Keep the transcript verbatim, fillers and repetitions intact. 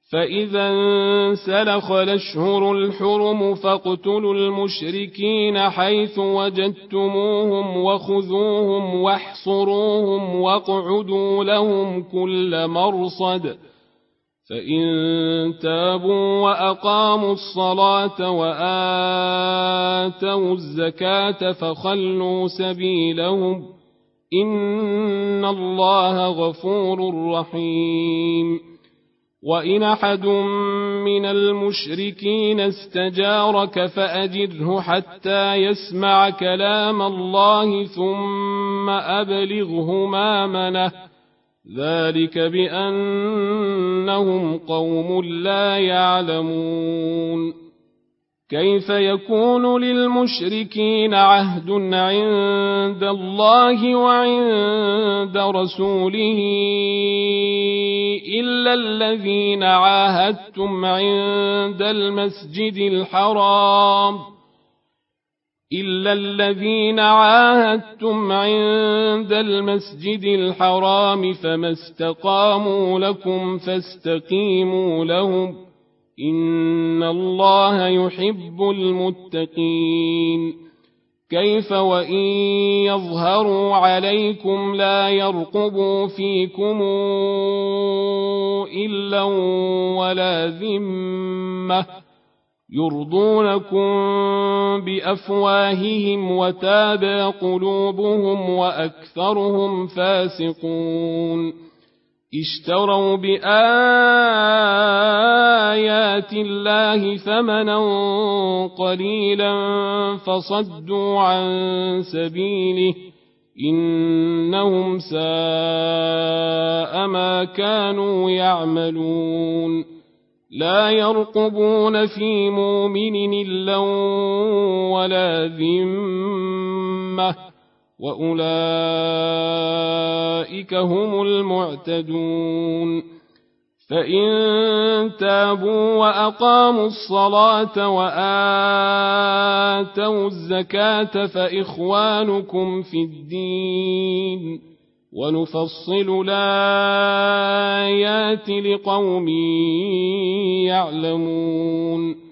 فإذا انسلخ الأشهر الحرم فاقتلوا المشركين حيث وجدتموهم وخذوهم واحصروهم واقعدوا لهم كل مرصد فإن تابوا وأقاموا الصلاة وآتوا الزكاة فخلوا سبيلهم إن الله غفور رحيم. وإن أحد من المشركين استجارك فأجره حتى يسمع كلام الله ثم أبلغه مأمنه ذلك بأنهم قوم لا يعلمون. كيف يكون للمشركين عهد عند الله وعند رسوله إلا الذين عاهدتم عند المسجد الحرام إلا الذين عاهدتم عند المسجد الحرام فما استقاموا لكم فاستقيموا لهم إن الله يحب المتقين. كيف وإن يظهروا عليكم لا يرقبوا فيكم إلا ولا ذمة يرضونكم بأفواههم وتابى قلوبهم وأكثرهم فاسقون. اشتروا بآيات الله ثمنا قليلا فصدوا عن سبيله إنهم ساء ما كانوا يعملون. لا يرقبون في مؤمن إلا ولا ذمة وأولئك هم المعتدون. فإن تابوا وأقاموا الصلاة وآتوا الزكاة فإخوانكم في الدين ونفصل الآيات لقوم يعلمون.